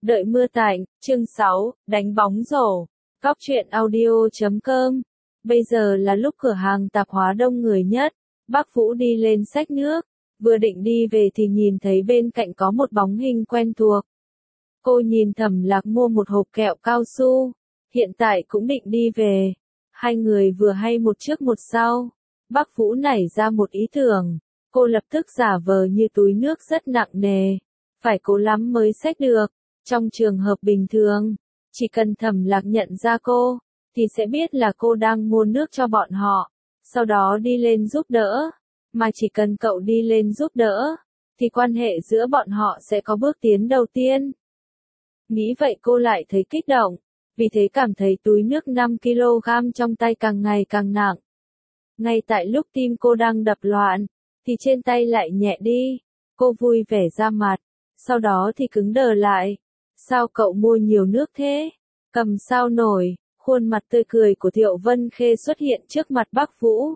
Đợi mưa tạnh, chương 6, đánh bóng rổ. Góc truyện audio.com. Bây giờ là lúc cửa hàng tạp hóa đông người nhất. Bác Vũ đi lên xách nước, vừa định đi về thì nhìn thấy bên cạnh có một bóng hình quen thuộc. Cô nhìn Thẩm Lạc mua một hộp kẹo cao su, hiện tại cũng định đi về. Hai người vừa hay một trước một sau. Bác Vũ nảy ra một ý tưởng, cô lập tức giả vờ như túi nước rất nặng nề, phải cố lắm mới xách được. Trong trường hợp bình thường, chỉ cần Thẩm Lạc nhận ra cô, thì sẽ biết là cô đang mua nước cho bọn họ, sau đó đi lên giúp đỡ. Mà chỉ cần cậu đi lên giúp đỡ, thì quan hệ giữa bọn họ sẽ có bước tiến đầu tiên. Nghĩ vậy cô lại thấy kích động, vì thế cảm thấy túi nước 5 kg trong tay càng ngày càng nặng. Ngay tại lúc tim cô đang đập loạn, thì trên tay lại nhẹ đi. Cô vui vẻ ra mặt, sau đó thì cứng đờ lại. Sao cậu mua nhiều nước thế? Cầm sao nổi. Khuôn mặt tươi cười của Thiệu Vân Khê xuất hiện trước mặt bác Vũ.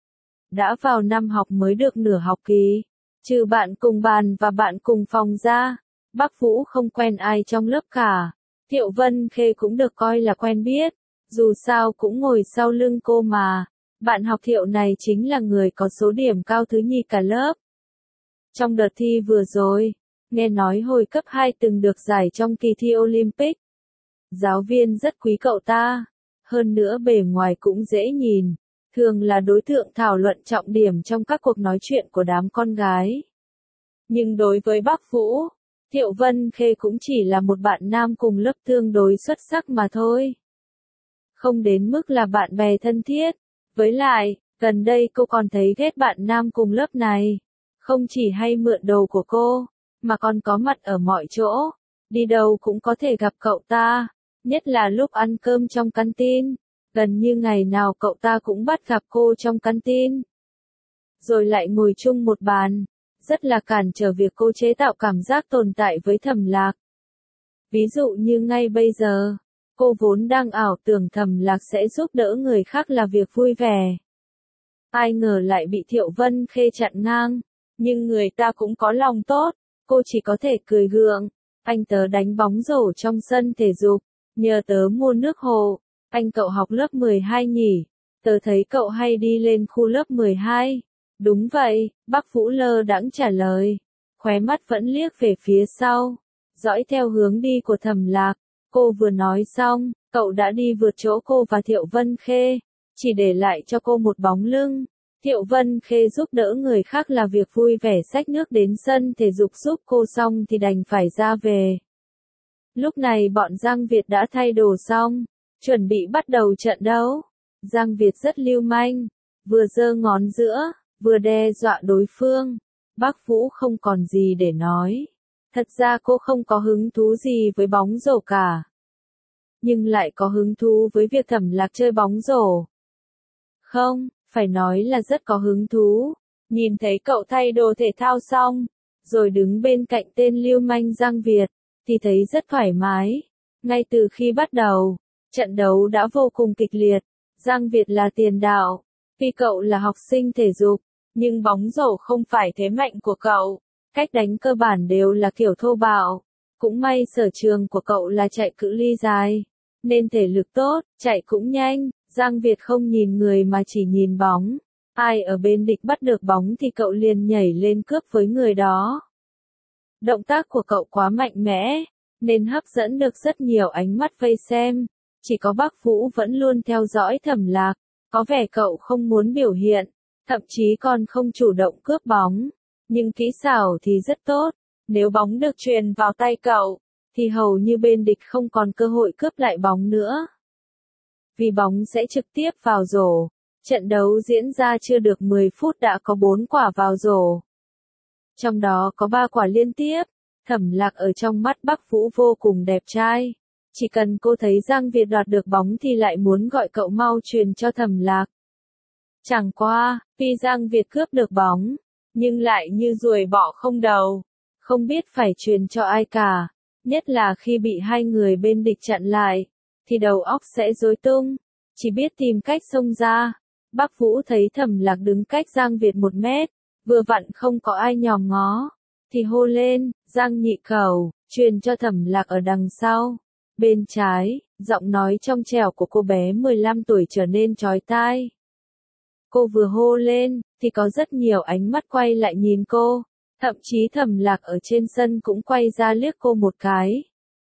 Đã vào năm học mới được nửa học kỳ, trừ bạn cùng bàn và bạn cùng phòng ra, bác Vũ không quen ai trong lớp cả. Thiệu Vân Khê cũng được coi là quen biết, dù sao cũng ngồi sau lưng cô mà. Bạn học Thiệu này chính là người có số điểm cao thứ nhì cả lớp. Trong đợt thi vừa rồi, nghe nói hồi cấp 2 từng được giải trong kỳ thi Olympic. Giáo viên rất quý cậu ta, hơn nữa bề ngoài cũng dễ nhìn, thường là đối tượng thảo luận trọng điểm trong các cuộc nói chuyện của đám con gái. Nhưng đối với bác Vũ, Thiệu Vân Khê cũng chỉ là một bạn nam cùng lớp tương đối xuất sắc mà thôi. Không đến mức là bạn bè thân thiết, với lại, gần đây cô còn thấy ghét bạn nam cùng lớp này. Không chỉ hay mượn đồ của cô, mà còn có mặt ở mọi chỗ, đi đâu cũng có thể gặp cậu ta, nhất là lúc ăn cơm trong canteen, gần như ngày nào cậu ta cũng bắt gặp cô trong canteen. Rồi lại ngồi chung một bàn, rất là cản trở việc cô chế tạo cảm giác tồn tại với Thẩm Lạc. Ví dụ như ngay bây giờ, cô vốn đang ảo tưởng Thẩm Lạc sẽ giúp đỡ người khác là việc vui vẻ. Ai ngờ lại bị Thiệu Vân Khê chặn ngang. Nhưng người ta cũng có lòng tốt, cô chỉ có thể cười gượng. Anh tớ đánh bóng rổ trong sân thể dục, nhờ tớ mua nước hồ. Anh cậu học lớp 12 nhỉ? Tớ thấy cậu hay đi lên khu lớp 12. Đúng vậy, bác Vũ lơ đãng trả lời. Khóe mắt vẫn liếc về phía sau, dõi theo hướng đi của Thẩm Lạc. Cô vừa nói xong, cậu đã đi vượt chỗ cô và Thiệu Vân Khê, chỉ để lại cho cô một bóng lưng. Thiệu Vân Khê giúp đỡ người khác là việc vui vẻ xách nước đến sân thể dục giúp cô xong thì đành phải ra về. Lúc này bọn Giang Việt đã thay đồ xong, chuẩn bị bắt đầu trận đấu. Giang Việt rất lưu manh, vừa giơ ngón giữa, vừa đe dọa đối phương. Bác Vũ không còn gì để nói. Thật ra cô không có hứng thú gì với bóng rổ cả, nhưng lại có hứng thú với việc Thẩm Lạc chơi bóng rổ. Không, phải nói là rất có hứng thú. Nhìn thấy cậu thay đồ thể thao xong, rồi đứng bên cạnh tên lưu manh Giang Việt, thì thấy rất thoải mái. Ngay từ khi bắt đầu, trận đấu đã vô cùng kịch liệt. Giang Việt là tiền đạo, vì cậu là học sinh thể dục, nhưng bóng rổ không phải thế mạnh của cậu. Cách đánh cơ bản đều là kiểu thô bạo. Cũng may sở trường của cậu là chạy cự ly dài, nên thể lực tốt, chạy cũng nhanh. Giang Việt không nhìn người mà chỉ nhìn bóng. Ai ở bên địch bắt được bóng thì cậu liền nhảy lên cướp với người đó. Động tác của cậu quá mạnh mẽ, nên hấp dẫn được rất nhiều ánh mắt vây xem. Chỉ có bác Vũ vẫn luôn theo dõi Thẩm Lạc, có vẻ cậu không muốn biểu hiện, thậm chí còn không chủ động cướp bóng. Nhưng kỹ xảo thì rất tốt, nếu bóng được truyền vào tay cậu, thì hầu như bên địch không còn cơ hội cướp lại bóng nữa. Vì bóng sẽ trực tiếp vào rổ. Trận đấu diễn ra chưa được 10 phút đã có 4 quả vào rổ. Trong đó có 3 quả liên tiếp. Thẩm Lạc ở trong mắt bác Vũ vô cùng đẹp trai. Chỉ cần cô thấy Giang Việt đoạt được bóng thì lại muốn gọi cậu mau truyền cho Thẩm Lạc. Chẳng qua, vì Giang Việt cướp được bóng, nhưng lại như ruồi bọ không đầu, không biết phải truyền cho ai cả. Nhất là khi bị hai người bên địch chặn lại, thì đầu óc sẽ rối tung, chỉ biết tìm cách xông ra. Bác Vũ thấy Thẩm Lạc đứng cách Giang Việt 1 mét, vừa vặn không có ai nhòm ngó, thì hô lên, Giang nhị cầu, truyền cho Thẩm Lạc ở đằng sau. Bên trái, giọng nói trong trẻo của cô bé 15 tuổi trở nên chói tai. Cô vừa hô lên, thì có rất nhiều ánh mắt quay lại nhìn cô, thậm chí Thẩm Lạc ở trên sân cũng quay ra liếc cô một cái.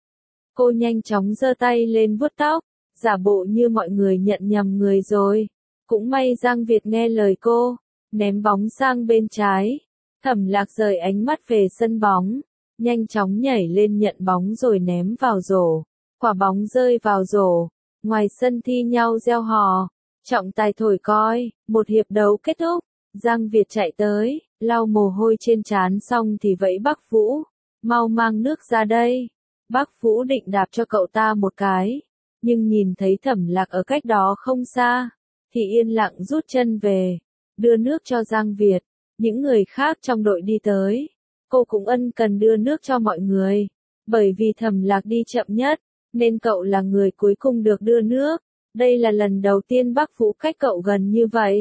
Cô nhanh chóng giơ tay lên vuốt tóc, giả bộ như mọi người nhận nhầm người rồi. Cũng may Giang Việt nghe lời cô, ném bóng sang bên trái. Thẩm Lạc rời ánh mắt về sân bóng, nhanh chóng nhảy lên nhận bóng rồi ném vào rổ. Quả bóng rơi vào rổ, ngoài sân thi nhau reo hò, trọng tài thổi còi, một hiệp đấu kết thúc. Giang Việt chạy tới, lau mồ hôi trên trán xong thì vẫy Bắc Vũ, mau mang nước ra đây. Bắc Vũ định đạp cho cậu ta một cái, nhưng nhìn thấy Thẩm Lạc ở cách đó không xa, thì yên lặng rút chân về, đưa nước cho Giang Việt. Những người khác trong đội đi tới, cô cũng ân cần đưa nước cho mọi người, bởi vì Thẩm Lạc đi chậm nhất, nên cậu là người cuối cùng được đưa nước. Đây là lần đầu tiên Bắc Vũ cách cậu gần như vậy.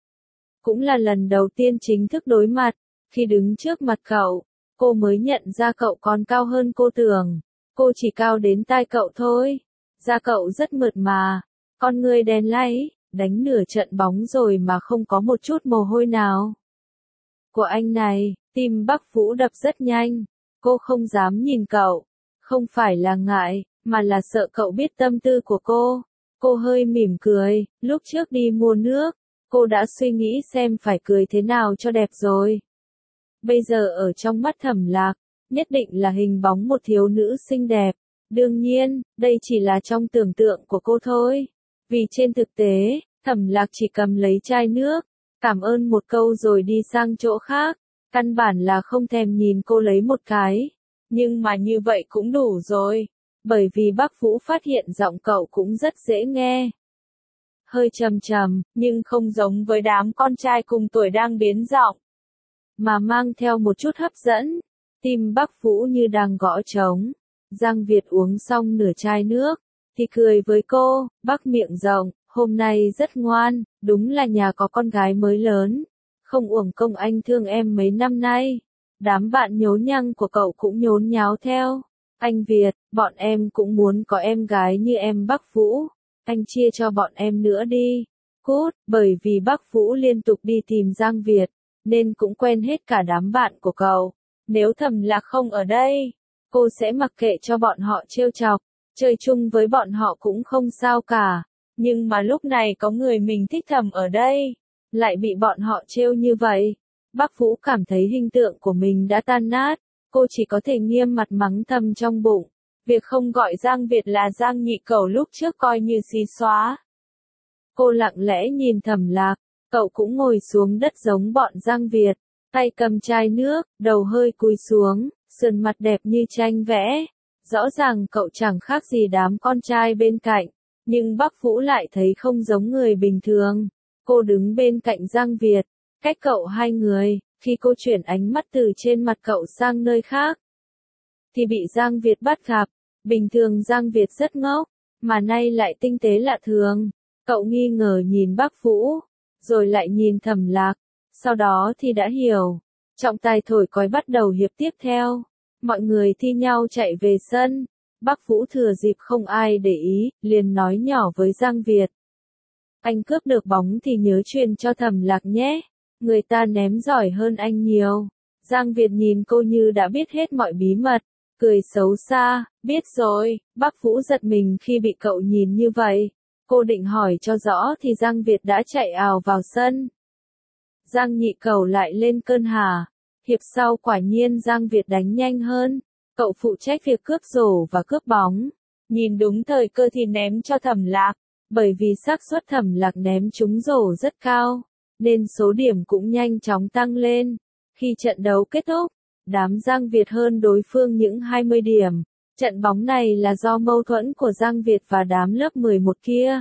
Cũng là lần đầu tiên chính thức đối mặt, khi đứng trước mặt cậu, cô mới nhận ra cậu còn cao hơn cô tưởng. Cô chỉ cao đến tai cậu thôi. Da cậu rất mượt mà, con người đen láy, đánh nửa trận bóng rồi mà không có một chút mồ hôi nào. Của anh này, tim Bắc Vũ đập rất nhanh, cô không dám nhìn cậu, không phải là ngại, mà là sợ cậu biết tâm tư của cô. Cô hơi mỉm cười, lúc trước đi mua nước, cô đã suy nghĩ xem phải cười thế nào cho đẹp rồi. Bây giờ ở trong mắt Thẩm Lạc, nhất định là hình bóng một thiếu nữ xinh đẹp. Đương nhiên, đây chỉ là trong tưởng tượng của cô thôi. Vì trên thực tế, Thẩm Lạc chỉ cầm lấy chai nước, cảm ơn một câu rồi đi sang chỗ khác. Căn bản là không thèm nhìn cô lấy một cái. Nhưng mà như vậy cũng đủ rồi. Bởi vì Bắc Vũ phát hiện giọng cậu cũng rất dễ nghe. Hơi trầm trầm, nhưng không giống với đám con trai cùng tuổi đang biến giọng, mà mang theo một chút hấp dẫn. Tim Bắc Vũ như đang gõ trống. Giang Việt uống xong nửa chai nước, thì cười với cô, Bắc miệng rộng, hôm nay rất ngoan, đúng là nhà có con gái mới lớn. Không uổng công anh thương em mấy năm nay. Đám bạn nhố nhăng của cậu cũng nhốn nháo theo. Anh Việt, bọn em cũng muốn có em gái như em Bắc Vũ. Anh chia cho bọn em nữa đi. Cút, bởi vì Bắc Vũ liên tục đi tìm Giang Việt, nên cũng quen hết cả đám bạn của cậu. Nếu Thẩm Lạc không ở đây, cô sẽ mặc kệ cho bọn họ trêu chọc, chơi chung với bọn họ cũng không sao cả. Nhưng mà lúc này có người mình thích Thẩm ở đây, lại bị bọn họ trêu như vậy. Bắc Vũ cảm thấy hình tượng của mình đã tan nát, cô chỉ có thể nghiêm mặt mắng thầm trong bụng. Việc không gọi Giang Việt là Giang Nhị Cẩu lúc trước coi như xí xóa. Cô lặng lẽ nhìn Thẩm Lạc, cậu cũng ngồi xuống đất giống bọn Giang Việt, tay cầm chai nước, đầu hơi cúi xuống, sườn mặt đẹp như tranh vẽ. Rõ ràng cậu chẳng khác gì đám con trai bên cạnh, nhưng Bắc Vũ lại thấy không giống người bình thường. Cô đứng bên cạnh Giang Việt, cách cậu 2 người, khi cô chuyển ánh mắt từ trên mặt cậu sang nơi khác, thì bị Giang Việt bắt gặp. Bình thường Giang Việt rất ngốc, mà nay lại tinh tế lạ thường. Cậu nghi ngờ nhìn Bắc Vũ, rồi lại nhìn Thẩm Lạc, sau đó thì đã hiểu. Trọng tài thổi còi bắt đầu hiệp tiếp theo. Mọi người thi nhau chạy về sân. Bắc Vũ thừa dịp không ai để ý, liền nói nhỏ với Giang Việt. Anh cướp được bóng thì nhớ truyền cho Thẩm Lạc nhé. Người ta ném giỏi hơn anh nhiều. Giang Việt nhìn cô như đã biết hết mọi bí mật, cười xấu xa, biết rồi. Bắc Vũ giật mình khi bị cậu nhìn như vậy. Cô định hỏi cho rõ thì Giang Việt đã chạy ào vào sân. Giang Nhị Cẩu lại lên cơn hả. Hiệp sau quả nhiên Giang Việt đánh nhanh hơn. Cậu phụ trách việc cướp rổ và cướp bóng. Nhìn đúng thời cơ thì ném cho Thẩm Lạc. Bởi vì xác suất Thẩm Lạc ném trúng rổ rất cao, nên số điểm cũng nhanh chóng tăng lên. Khi trận đấu kết thúc, đám Giang Việt hơn đối phương những 20 điểm. Trận bóng này là do mâu thuẫn của Giang Việt và đám lớp 11 kia.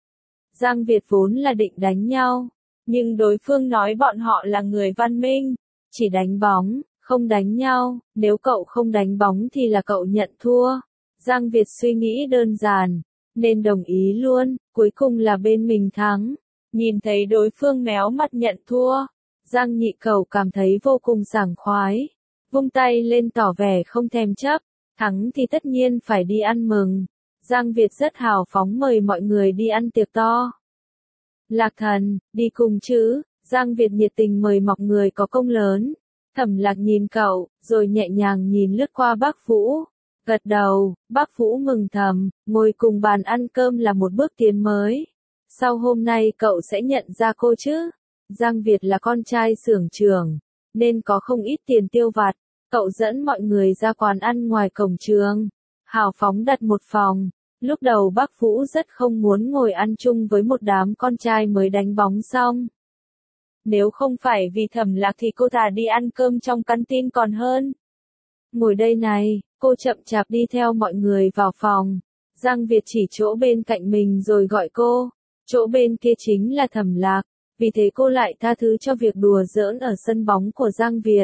Giang Việt vốn là định đánh nhau, nhưng đối phương nói bọn họ là người văn minh, chỉ đánh bóng, không đánh nhau. Nếu cậu không đánh bóng thì là cậu nhận thua. Giang Việt suy nghĩ đơn giản, nên đồng ý luôn, cuối cùng là bên mình thắng. Nhìn thấy đối phương méo mặt nhận thua, Giang Nhị Cẩu cảm thấy vô cùng sảng khoái, vung tay lên tỏ vẻ không thèm chấp. Thắng thì tất nhiên phải đi ăn mừng. Giang Việt rất hào phóng mời mọi người đi ăn tiệc to. Lạc Thần, đi cùng chứ? Giang Việt nhiệt tình mời mọi người có công lớn. Thẩm Lạc nhìn cậu, rồi nhẹ nhàng nhìn lướt qua bác Vũ. Gật đầu, bác Vũ mừng thầm, ngồi cùng bàn ăn cơm là một bước tiến mới. Sau hôm nay cậu sẽ nhận ra cô chứ? Giang Việt là con trai xưởng trưởng, nên có không ít tiền tiêu vặt. Cậu dẫn mọi người ra quán ăn ngoài cổng trường. Hào phóng đặt một phòng. Lúc đầu bác Vũ rất không muốn ngồi ăn chung với một đám con trai mới đánh bóng xong. Nếu không phải vì Thẩm Lạc thì cô thà đi ăn cơm trong căn tin còn hơn. Ngồi đây này, cô chậm chạp đi theo mọi người vào phòng. Giang Việt chỉ chỗ bên cạnh mình rồi gọi cô. Chỗ bên kia chính là Thẩm Lạc, vì thế cô lại tha thứ cho việc đùa giỡn ở sân bóng của Giang Việt.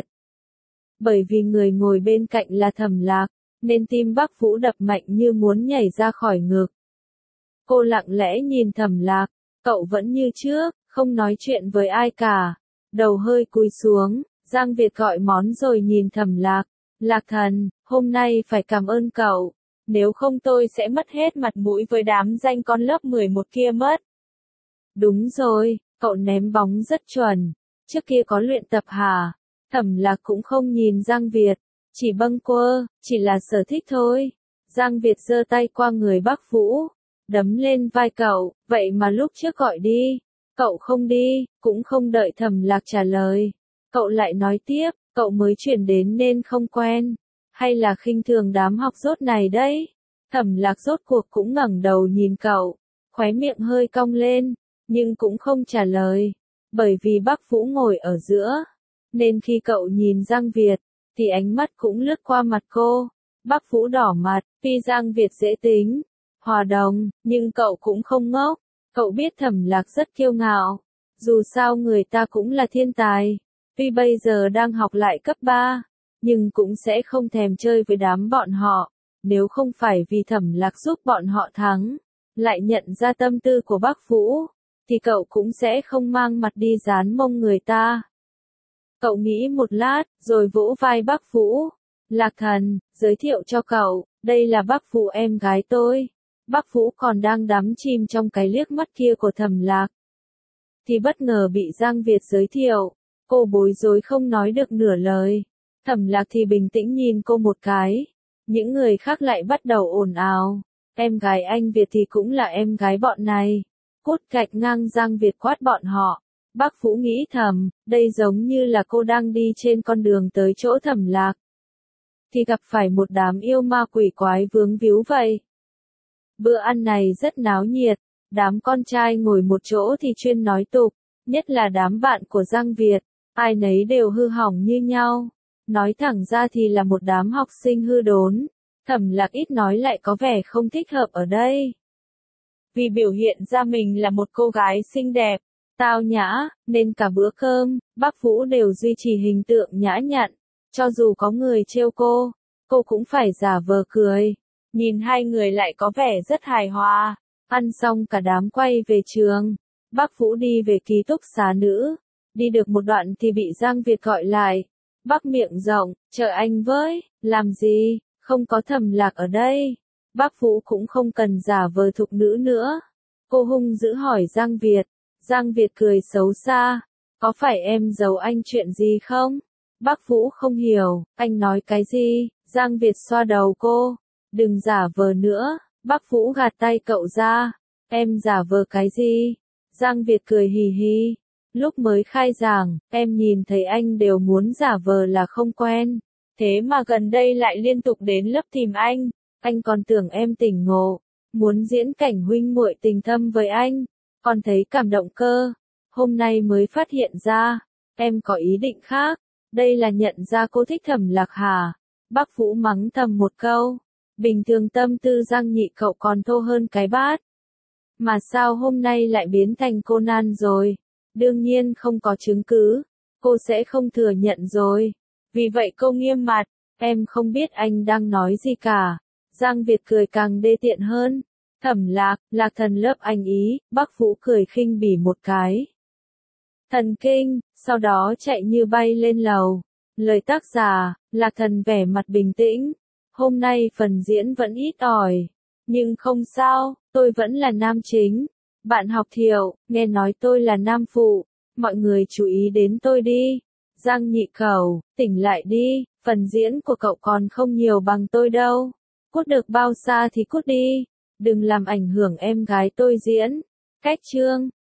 Bởi vì người ngồi bên cạnh là Thẩm Lạc, nên tim bác Vũ đập mạnh như muốn nhảy ra khỏi ngực. Cô lặng lẽ nhìn Thẩm Lạc, cậu vẫn như trước, không nói chuyện với ai cả. Đầu hơi cúi xuống, Giang Việt gọi món rồi nhìn Thẩm Lạc. Lạc Thần, hôm nay phải cảm ơn cậu, nếu không tôi sẽ mất hết mặt mũi với đám danh con lớp 11 kia mất. Đúng rồi, cậu ném bóng rất chuẩn, trước kia có luyện tập hả? Thẩm Lạc cũng không nhìn Giang Việt, chỉ bâng quơ, chỉ là sở thích thôi. Giang Việt giơ tay qua người bác Vũ, đấm lên vai cậu, vậy mà lúc trước gọi đi, cậu không đi, cũng không đợi Thẩm Lạc trả lời. Cậu lại nói tiếp, cậu mới chuyển đến nên không quen, hay là khinh thường đám học dốt này đấy? Thẩm Lạc rốt cuộc cũng ngẩng đầu nhìn cậu, khóe miệng hơi cong lên, nhưng cũng không trả lời, bởi vì bác Vũ ngồi ở giữa, nên khi cậu nhìn Giang Việt, thì ánh mắt cũng lướt qua mặt cô. Bác Vũ đỏ mặt, tuy Giang Việt dễ tính, hòa đồng, nhưng cậu cũng không ngốc. Cậu biết Thẩm Lạc rất kiêu ngạo, dù sao người ta cũng là thiên tài, tuy bây giờ đang học lại cấp 3, nhưng cũng sẽ không thèm chơi với đám bọn họ. Nếu không phải vì Thẩm Lạc giúp bọn họ thắng, lại nhận ra tâm tư của bác Vũ, thì cậu cũng sẽ không mang mặt đi dán mông người ta. Cậu nghĩ một lát, rồi vỗ vai bác Vũ. Lạc Thần, giới thiệu cho cậu, đây là bác Vũ em gái tôi. Bác Vũ còn đang đắm chìm trong cái liếc mắt kia của Thẩm Lạc, thì bất ngờ bị Giang Việt giới thiệu. Cô bối rối không nói được nửa lời. Thẩm Lạc thì bình tĩnh nhìn cô một cái. Những người khác lại bắt đầu ồn ào. Em gái anh Việt thì cũng là em gái bọn này. Cút gạch ngang Giang Việt quát bọn họ. Bác Vũ nghĩ thầm, đây giống như là cô đang đi trên con đường tới chỗ Thẩm Lạc, thì gặp phải một đám yêu ma quỷ quái vướng víu vậy. Bữa ăn này rất náo nhiệt, đám con trai ngồi một chỗ thì chuyên nói tục, nhất là đám bạn của Giang Việt, ai nấy đều hư hỏng như nhau. Nói thẳng ra thì là một đám học sinh hư đốn. Thẩm Lạc ít nói lại có vẻ không thích hợp ở đây. Vì biểu hiện ra mình là một cô gái xinh đẹp, tao nhã, nên cả bữa cơm, bác Vũ đều duy trì hình tượng nhã nhặn. Cho dù có người trêu cô cũng phải giả vờ cười. Nhìn hai người lại có vẻ rất hài hòa. Ăn xong cả đám quay về trường. Bác Vũ đi về ký túc xá nữ. Đi được một đoạn thì bị Giang Việt gọi lại. Bác miệng rộng, chờ anh với, làm gì, không có Thẩm Lạc ở đây. Bác Vũ cũng không cần giả vờ thục nữ nữa. Cô hung dữ hỏi Giang Việt. Giang Việt cười xấu xa. Có phải em giấu anh chuyện gì không? Bác Vũ không hiểu, anh nói cái gì? Giang Việt xoa đầu cô. Đừng giả vờ nữa. Bác Vũ gạt tay cậu ra. Em giả vờ cái gì? Giang Việt cười hì hì. Lúc mới khai giảng, em nhìn thấy anh đều muốn giả vờ là không quen. Thế mà gần đây lại liên tục đến lớp tìm anh còn tưởng em tỉnh ngộ, muốn diễn cảnh huynh muội tình thâm với anh, còn thấy cảm động cơ. Hôm nay mới phát hiện ra, em có ý định khác, đây là nhận ra cô thích Thẩm Lạc hả? Bác Vũ mắng thầm một câu, bình thường tâm tư Giang Nhị cậu còn thô hơn cái bát. Mà sao hôm nay lại biến thành Conan rồi? Đương nhiên không có chứng cứ, cô sẽ không thừa nhận rồi. Vì vậy cô nghiêm mặt, em không biết anh đang nói gì cả. Giang Việt cười càng đê tiện hơn. Thẩm Lạc, Lạc Thần lớp anh ý, bác Vũ cười khinh bỉ một cái. Thần kinh, sau đó chạy như bay lên lầu. Lời tác giả, Lạc Thần vẻ mặt bình tĩnh. Hôm nay phần diễn vẫn ít ỏi. Nhưng không sao, tôi vẫn là nam chính. Bạn học Thiệu, nghe nói tôi là nam phụ. Mọi người chú ý đến tôi đi. Giang Nhị Cẩu, tỉnh lại đi, phần diễn của cậu còn không nhiều bằng tôi đâu. Cút được bao xa thì cút đi. Đừng làm ảnh hưởng em gái tôi diễn. Cách chương